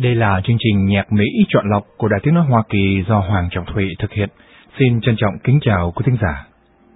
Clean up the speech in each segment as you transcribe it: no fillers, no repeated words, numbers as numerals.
Đây là chương trình nhạc Mỹ chọn lọc của Đài Tiếng nói Hoa Kỳ do Hoàng Trọng Thụy thực hiện. Xin trân trọng kính chào quý thính giả.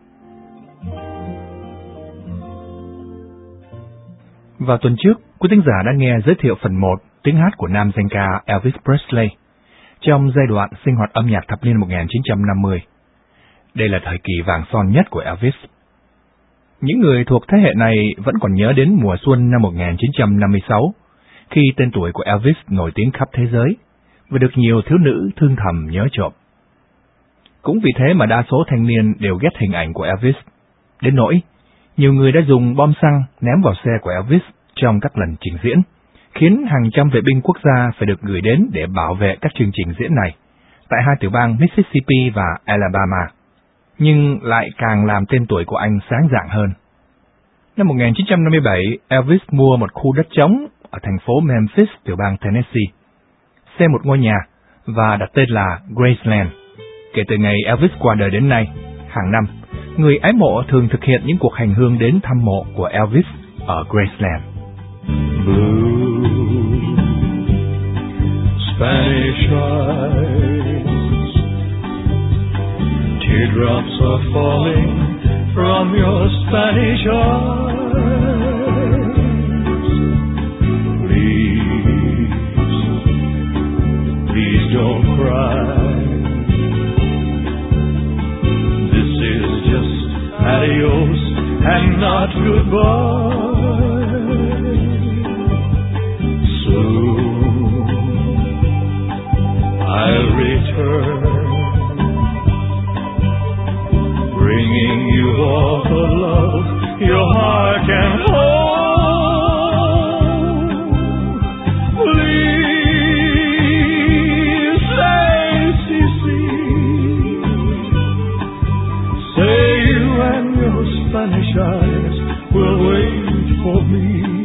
Vào tuần trước, quý thính giả đã nghe giới thiệu phần 1 tiếng hát của nam danh ca Elvis Presley trong giai đoạn sinh hoạt âm nhạc thập niên 1950. Đây là thời kỳ vàng son nhất của Elvis. Những người thuộc thế hệ này vẫn còn nhớ đến mùa xuân năm 1956, khi tên tuổi của Elvis nổi tiếng khắp thế giới và được nhiều thiếu nữ thương thầm nhớ trộm. Cũng vì thế mà đa số thanh niên đều ghét hình ảnh của Elvis, đến nỗi nhiều người đã dùng bom xăng ném vào xe của Elvis trong các lần trình diễn, khiến hàng trăm vệ binh quốc gia phải được gửi đến để bảo vệ các chương trình diễn này tại hai tiểu bang Mississippi và Alabama, nhưng lại càng làm tên tuổi của anh sáng rạng hơn. Năm 1957, Elvis mua một khu đất trống ở thành phố Memphis, tiểu bang Tennessee, xây một ngôi nhà và đặt tên là Graceland. Kể từ ngày Elvis qua đời đến nay, hàng năm, người ái mộ thường thực hiện những cuộc hành hương đến thăm mộ của Elvis ở Graceland. Blue Spanish eyes, teardrops are falling from your Spanish eyes. Please don't cry. This is just adios and not goodbye. Soon I'll return, bringing you all the love your heart can hold. Please say, say you and your Spanish eyes will wait for me.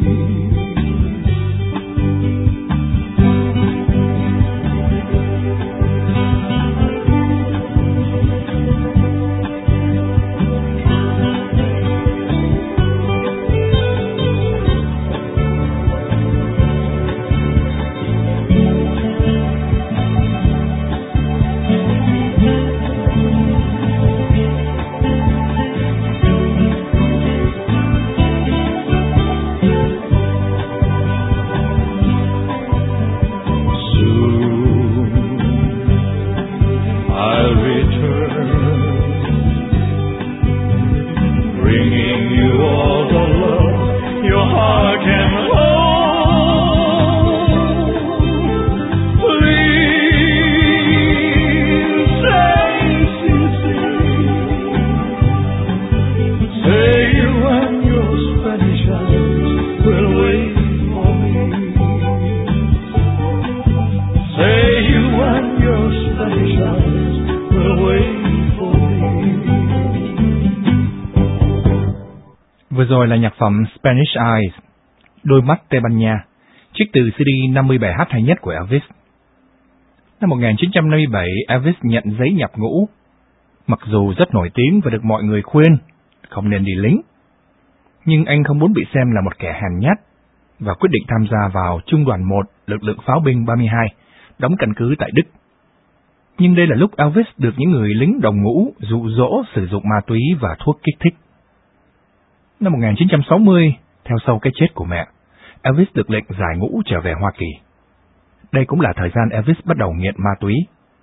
Vừa rồi là nhạc phẩm Spanish Eyes, đôi mắt Tây Ban Nha, trích từ CD 50 bài hát hay nhất của Elvis. Năm 1957, Elvis nhận giấy nhập ngũ, mặc dù rất nổi tiếng và được mọi người khuyên không nên đi lính. Nhưng anh không muốn bị xem là một kẻ hèn nhát và quyết định tham gia vào Trung đoàn 1 lực lượng pháo binh 32, đóng căn cứ tại Đức. Nhưng đây là lúc Elvis được những người lính đồng ngũ dụ dỗ sử dụng ma túy và thuốc kích thích. Năm 1960, theo sau cái chết của mẹ, Elvis được lệnh giải ngũ trở về Hoa Kỳ. Đây cũng là thời gian Elvis bắt đầu nghiện ma túy.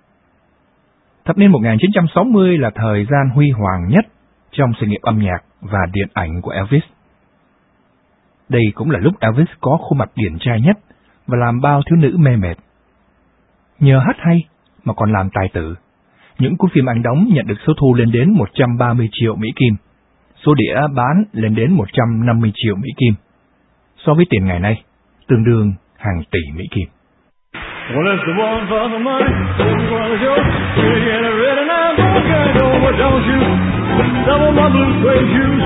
Thập niên 1960 là thời gian huy hoàng nhất trong sự nghiệp âm nhạc và điện ảnh của Elvis. Đây cũng là lúc Elvis có khuôn mặt điển trai nhất và làm bao thiếu nữ mê mệt. Nhờ hát hay mà còn làm tài tử, những cuốn phim anh đóng nhận được số thu lên đến 130 triệu Mỹ Kim, số đĩa bán lên đến 150 triệu Mỹ Kim. So với tiền ngày nay, tương đương hàng tỷ Mỹ Kim. Well, it's the one for the money, it's for the show. You get it ready now, don't get it over, don't you? Double my blue suede shoes.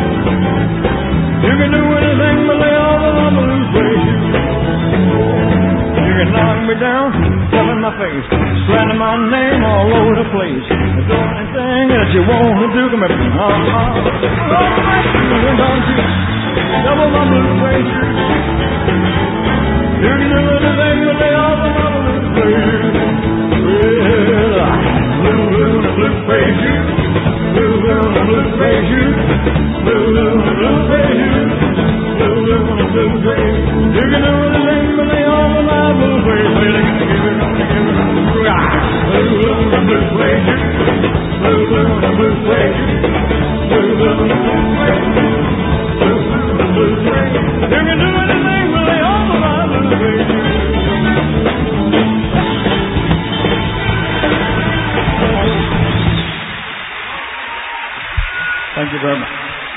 You can do anything but lay off of my blue suede shoes. You can knock me down, step in my face, slander my name all over the place. Do anything that you want to do, come here, don't you? Double my blue suede shoes. You can do anything but lay off the blues praise you. Well, blues praise you. Blues praise you. Blues praise you. Blues praise you. You can do anything but lay off the blues praise you. Blues praise you. Blues praise you. Thank you very much.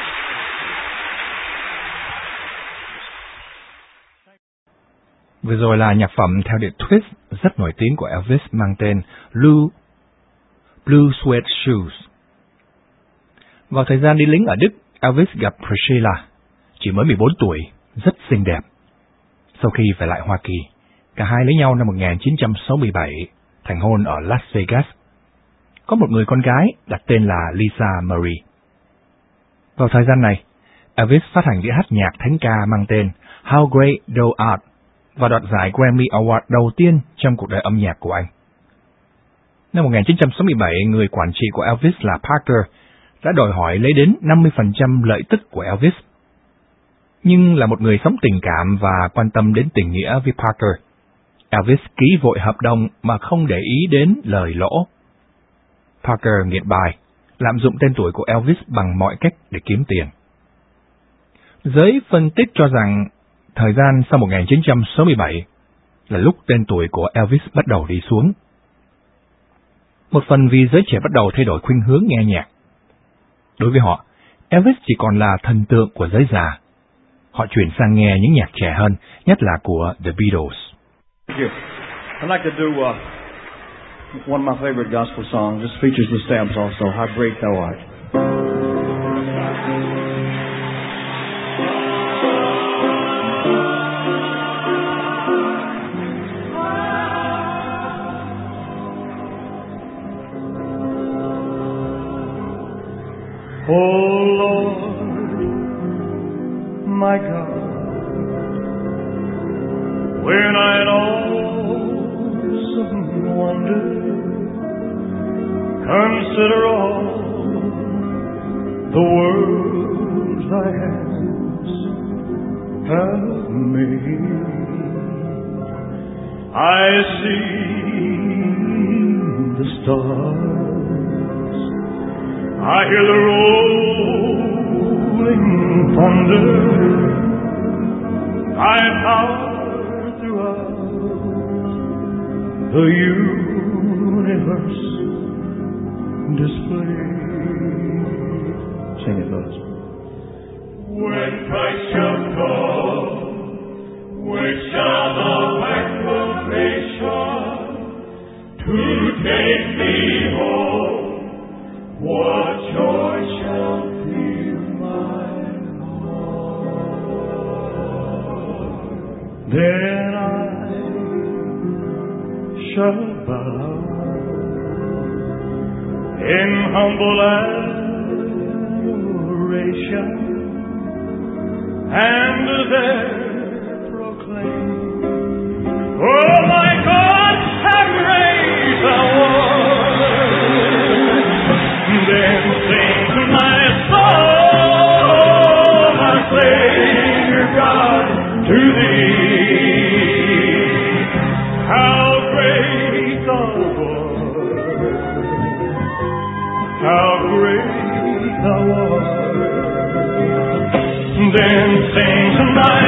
Vừa rồi là nhạc phẩm theo điệu twist rất nổi tiếng của Elvis mang tên Blue Suede Shoes. Vào thời gian đi lính ở Đức, Elvis gặp Priscilla, chỉ mới 14 tuổi, rất xinh đẹp. Sau khi về lại Hoa Kỳ, cả hai lấy nhau năm 1967, thành hôn ở Las Vegas. Có một người con gái đặt tên là Lisa Marie. Vào thời gian này, Elvis phát hành đĩa hát nhạc thánh ca mang tên How Great Thou Art và đoạt giải Grammy Award đầu tiên trong cuộc đời âm nhạc của anh. Năm 1967, người quản trị của Elvis là Parker đã đòi hỏi lấy đến 50% lợi tức của Elvis. Nhưng là một người sống tình cảm và quan tâm đến tình nghĩa với Parker, Elvis ký vội hợp đồng mà không để ý đến lời lỗ. Parker nghiện bài, lạm dụng tên tuổi của Elvis bằng mọi cách để kiếm tiền. Giới phân tích cho rằng thời gian sau 1967 là lúc tên tuổi của Elvis bắt đầu đi xuống. Một phần vì giới trẻ bắt đầu thay đổi khuynh hướng nghe nhạc. Đối với họ, Elvis chỉ còn là thần tượng của giới già. Họ chuyển sang nghe những nhạc trẻ hơn, nhất là của The Beatles. Thank you. I'd like to do one of my favorite gospel songs. This features the Stamps also, How Great Thou Art. Oh Lord, my God, when I in awesome wonder consider all the worlds thy hands have made, I see the stars, I hear the rolling thunder, thy power throughout the universe displayed. Sing it, fellas. When Christ shall come, which shall the backward nation to take me home, what joy shall fill my heart? Then I shall bow in humble adoration and there proclaim, oh my God, how great thou art. Then sing to my soul, my Savior God, to thee, how great thou art, how great thou art. Then sing to my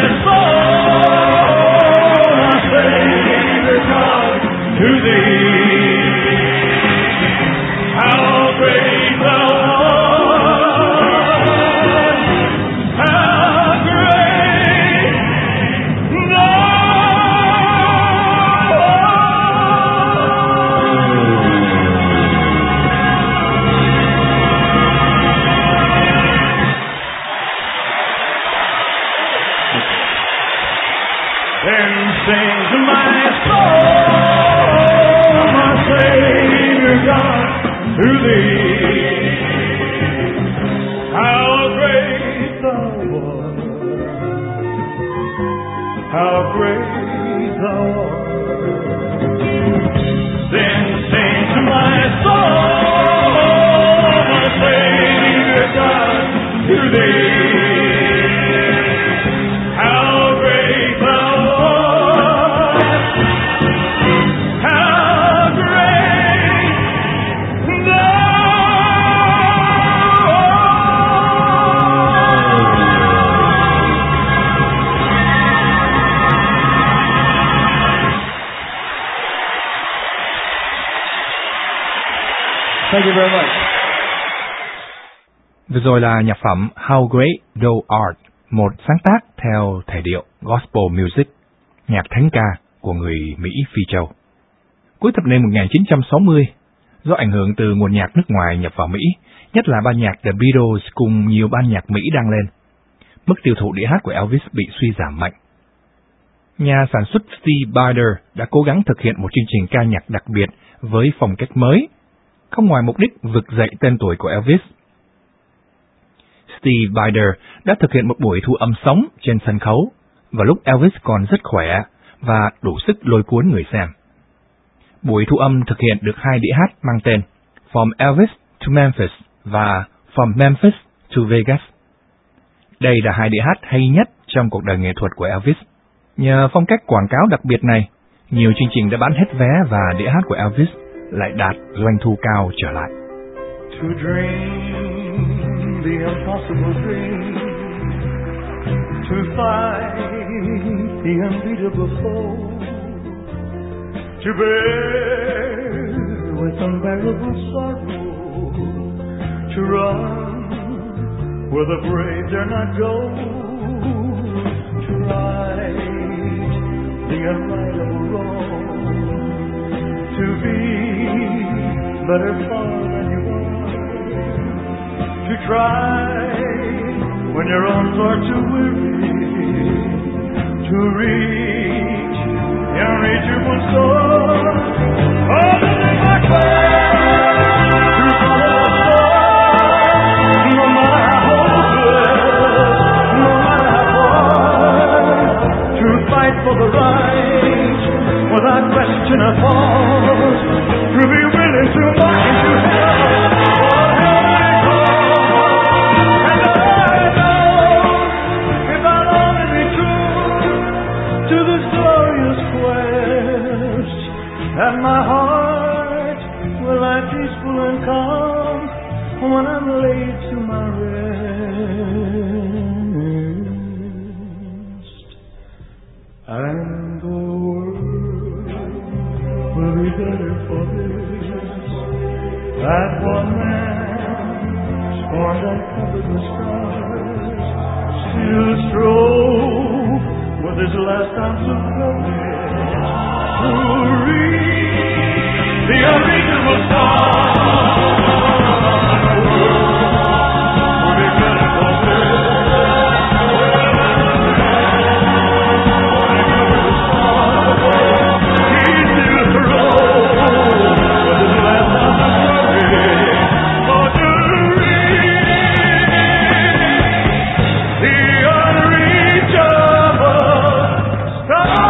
soul, my Savior God, to thee, how great thou art, how great thou Then sing to my soul, my Savior God, to thee, how great thou art, how great Thank you very much. Vừa rồi là nhạc phẩm How Great Thou Art, một sáng tác theo thể điệu Gospel Music, nhạc thánh ca của người Mỹ Phi Châu. Cuối thập niên 1960, do ảnh hưởng từ nguồn nhạc nước ngoài nhập vào Mỹ, nhất là ban nhạc The Beatles cùng nhiều ban nhạc Mỹ đang lên, mức tiêu thụ đĩa hát của Elvis bị suy giảm mạnh. Nhà sản xuất Steve Bider đã cố gắng thực hiện một chương trình ca nhạc đặc biệt với phong cách mới, không ngoài mục đích vực dậy tên tuổi của Elvis. Steve Bider đã thực hiện một buổi thu âm sống trên sân khấu vào lúc Elvis còn rất khỏe và đủ sức lôi cuốn người xem. Buổi thu âm thực hiện được 2 đĩa hát mang tên From Elvis to Memphis và From Memphis to Vegas. Đây là 2 đĩa hát hay nhất trong cuộc đời nghệ thuật của Elvis. Nhờ phong cách quảng cáo đặc biệt này, nhiều chương trình đã bán hết vé và đĩa hát của Elvis lại đạt doanh thu cao trở lại. To dream the impossible dream, to fight the unbeatable foe, to bear with unbearable sorrow, to run where the brave dare not go, to right the unrightable wrong, to be better far than you are, to try when your arms are too weary, to reach the unreachable source. Oh, my quest to follow the star, no matter how hopeless, no matter how far, to fight for the right without question or pause, to be willing to march into hell. And my heart will lie peaceful and calm when I'm laid to my rest. And the world will be better for this, that one man scorned and covered with scars still strove with his last ounce of courage to reach the unreachable star. Will be better for this. He still strove with his last ounce of courage for to reach the unreachable star.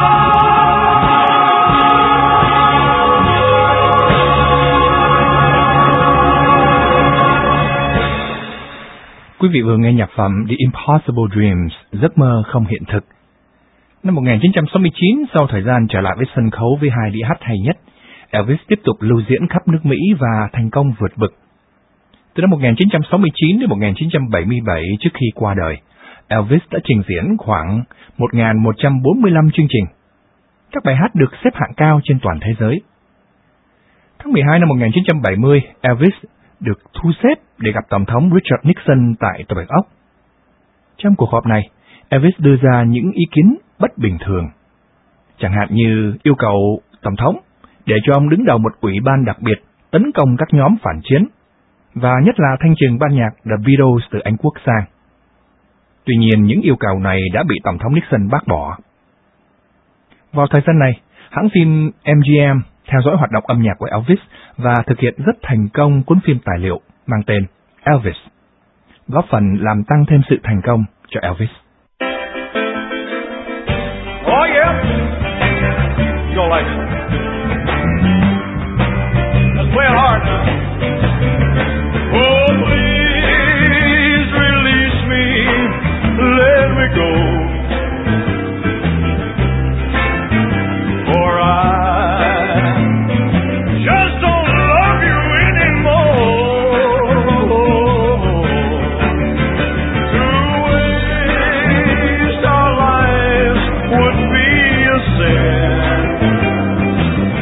Quý vị vừa nghe nhạc phẩm The Impossible Dreams, giấc mơ không hiện thực. Năm 1969, sau thời gian trở lại với sân khấu với 2 đĩa hát hay nhất, Elvis tiếp tục lưu diễn khắp nước Mỹ và thành công vượt bậc. Từ năm 1969 đến 1977 trước khi qua đời, Elvis đã trình diễn khoảng 1.145 chương trình. Các bài hát được xếp hạng cao trên toàn thế giới. Tháng 12 năm 1970, Elvis được thu xếp để gặp Tổng thống Richard Nixon tại Tòa Bạch Ốc. Trong cuộc họp này, Elvis đưa ra những ý kiến bất bình thường, chẳng hạn như yêu cầu Tổng thống để cho ông đứng đầu một ủy ban đặc biệt tấn công các nhóm phản chiến, và nhất là thanh trừng ban nhạc The Beatles từ Anh Quốc sang. Tuy nhiên, những yêu cầu này đã bị Tổng thống Nixon bác bỏ. Vào thời gian này, hãng phim MGM theo dõi hoạt động âm nhạc của Elvis và thực hiện rất thành công cuốn phim tài liệu mang tên Elvis, góp phần làm tăng thêm sự thành công cho Elvis. Oh yeah, you'll like it. Let's play it hard now. Oh, please release me, let me go. For I just don't love you anymore. To waste our lives would be a sin.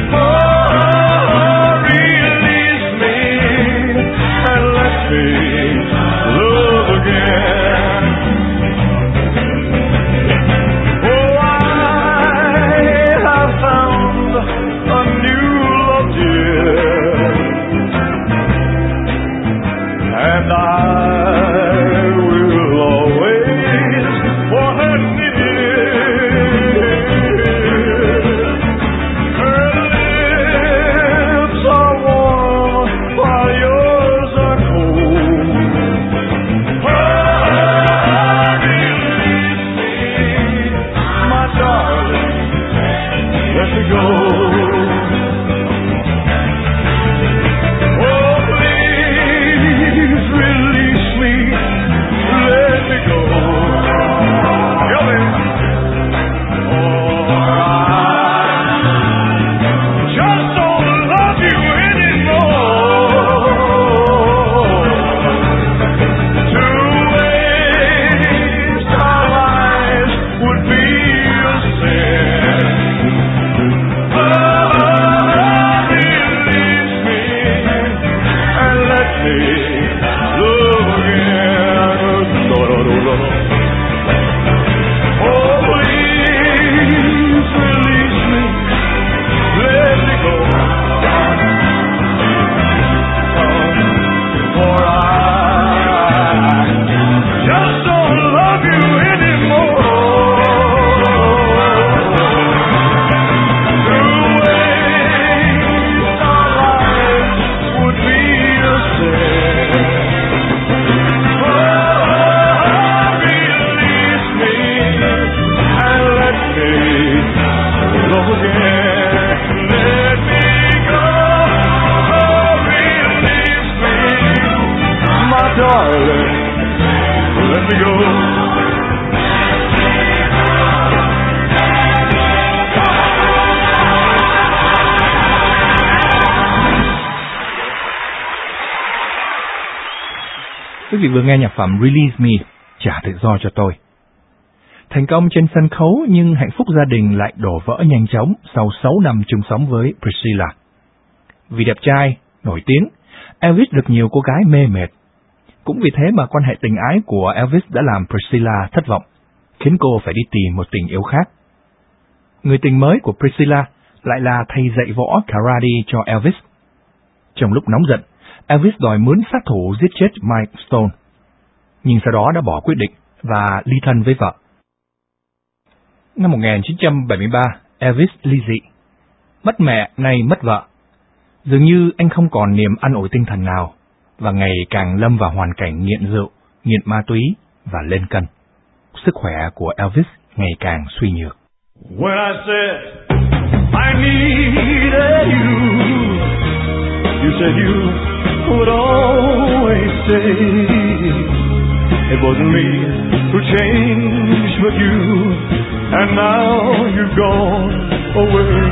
Quý vị vừa nghe nhạc phẩm Release Me, trả tự do cho tôi. Thành công trên sân khấu nhưng hạnh phúc gia đình lại đổ vỡ nhanh chóng sau 6 năm chung sống với Priscilla. Vì đẹp trai, nổi tiếng, Elvis được nhiều cô gái mê mệt. Cũng vì thế mà quan hệ tình ái của Elvis đã làm Priscilla thất vọng, khiến cô phải đi tìm một tình yêu khác. Người tình mới của Priscilla lại là thầy dạy võ karate cho Elvis. Trong lúc nóng giận, Elvis đòi mướn sát thủ giết chết Mike Stone, nhưng sau đó đã bỏ quyết định và ly thân với vợ. Năm 1973, Elvis ly dị. Mất mẹ, nay mất vợ. Dường như anh không còn niềm an ủi tinh thần nào, và ngày càng lâm vào hoàn cảnh nghiện rượu, nghiện ma túy và lên cân. Sức khỏe của Elvis ngày càng suy nhược. When I said I needed you, you said you would always stay. It wasn't me who changed but you, and now you've gone away.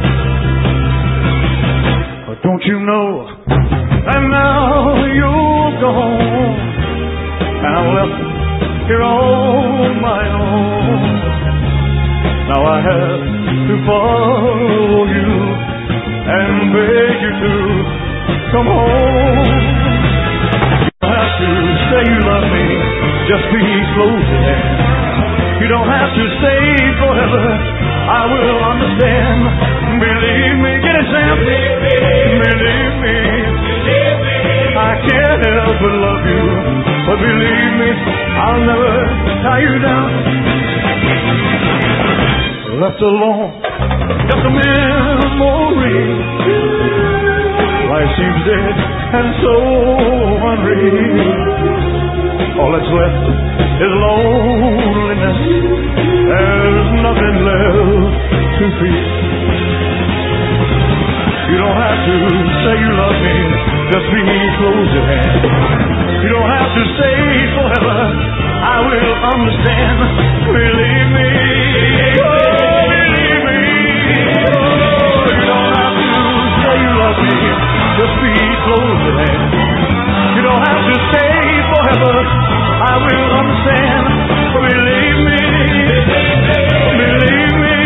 But don't you know that now you're gone, and I'm left here on my own. Now I have to follow you and beg you to come home. You don't have to say you love me, just please close your hand. You don't have to stay forever, I will understand. Believe me, get it, Sam. Believe me, I can't help but love you, but believe me, I'll never tie you down. Left alone, just a memory. Life seems dead and so unreal. All that's left is loneliness. There's nothing left to feel. You don't have to say you love me, just please close your hand. You don't have to stay forever, I will understand. Believe me, believe me. You don't have to say you love me, just please close your hand. You don't have to stay forever, I will understand. Believe me, believe me.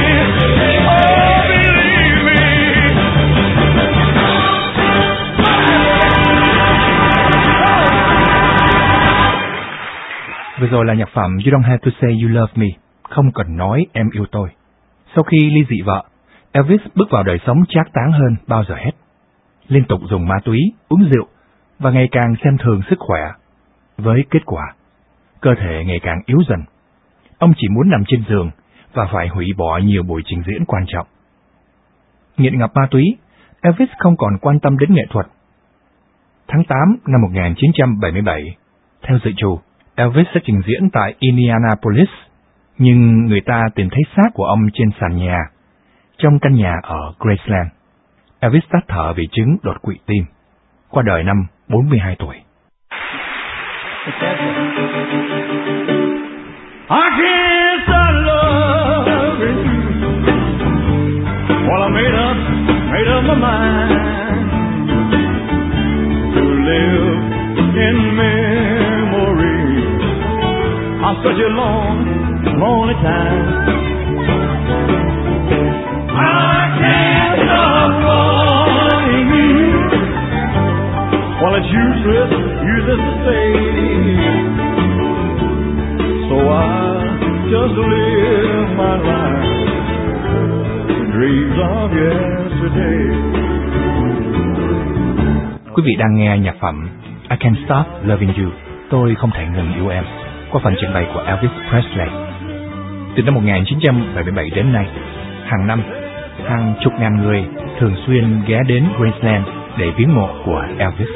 Vừa rồi là nhạc phẩm You Don't Have to Say You Love Me, không cần nói em yêu tôi. Sau khi ly dị vợ, Elvis bước vào đời sống trác táng hơn bao giờ hết. Liên tục dùng ma túy, uống rượu và ngày càng xem thường sức khỏe. Với kết quả, cơ thể ngày càng yếu dần. Ông chỉ muốn nằm trên giường và phải hủy bỏ nhiều buổi trình diễn quan trọng. Nghiện ngập ma túy, Elvis không còn quan tâm đến nghệ thuật. Tháng 8 năm 1977, theo dự trù, Elvis sẽ trình diễn tại Indianapolis, nhưng người ta tìm thấy xác của ông trên sàn nhà, trong căn nhà ở Graceland. Elvis tắt thở vì chứng đột quỵ tim, qua đời năm 42 tuổi. I can't stop loving you. Well, I made up my mind to live in memory of such a long, lonely time. I can't stop wanting you. Well, it's useless to say. So I just live my life in dreams of yesterday. Quý vị đang nghe nhạc phẩm I Can't Stop Loving You, tôi không thể ngừng yêu em, qua phần trình bày của Elvis Presley. Từ năm 1977 đến nay, hàng năm, hàng chục ngàn người thường xuyên ghé đến Graceland để viếng mộ của Elvis.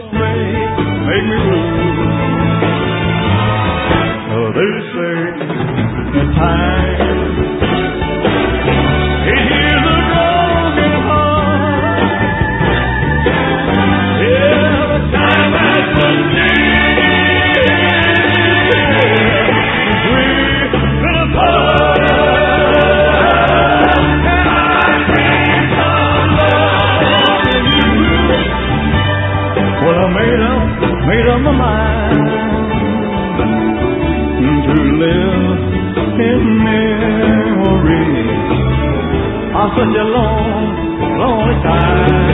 Made up my mind. such a long, lonely time.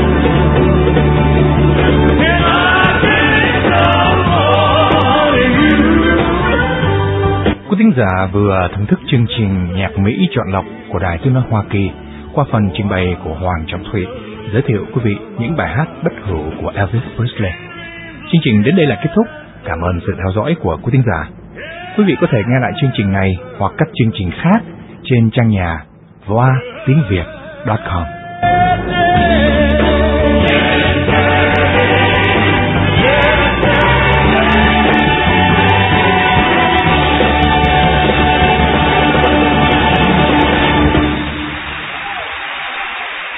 And I can't stop wanting you. Quý thính giả vừa thưởng thức chương trình Nhạc Mỹ chọn lọc của Đài Tiếng nói Hoa Kỳ qua phần trình bày của Hoàng Trọng Thụy giới thiệu quý vị những bài hát bất hủ của Elvis Presley. Chương trình đến đây là kết thúc. Cảm ơn sự theo dõi của quý thính giả. Quý vị có thể nghe lại chương trình này hoặc các chương trình khác trên trang nhà voatínviet.com.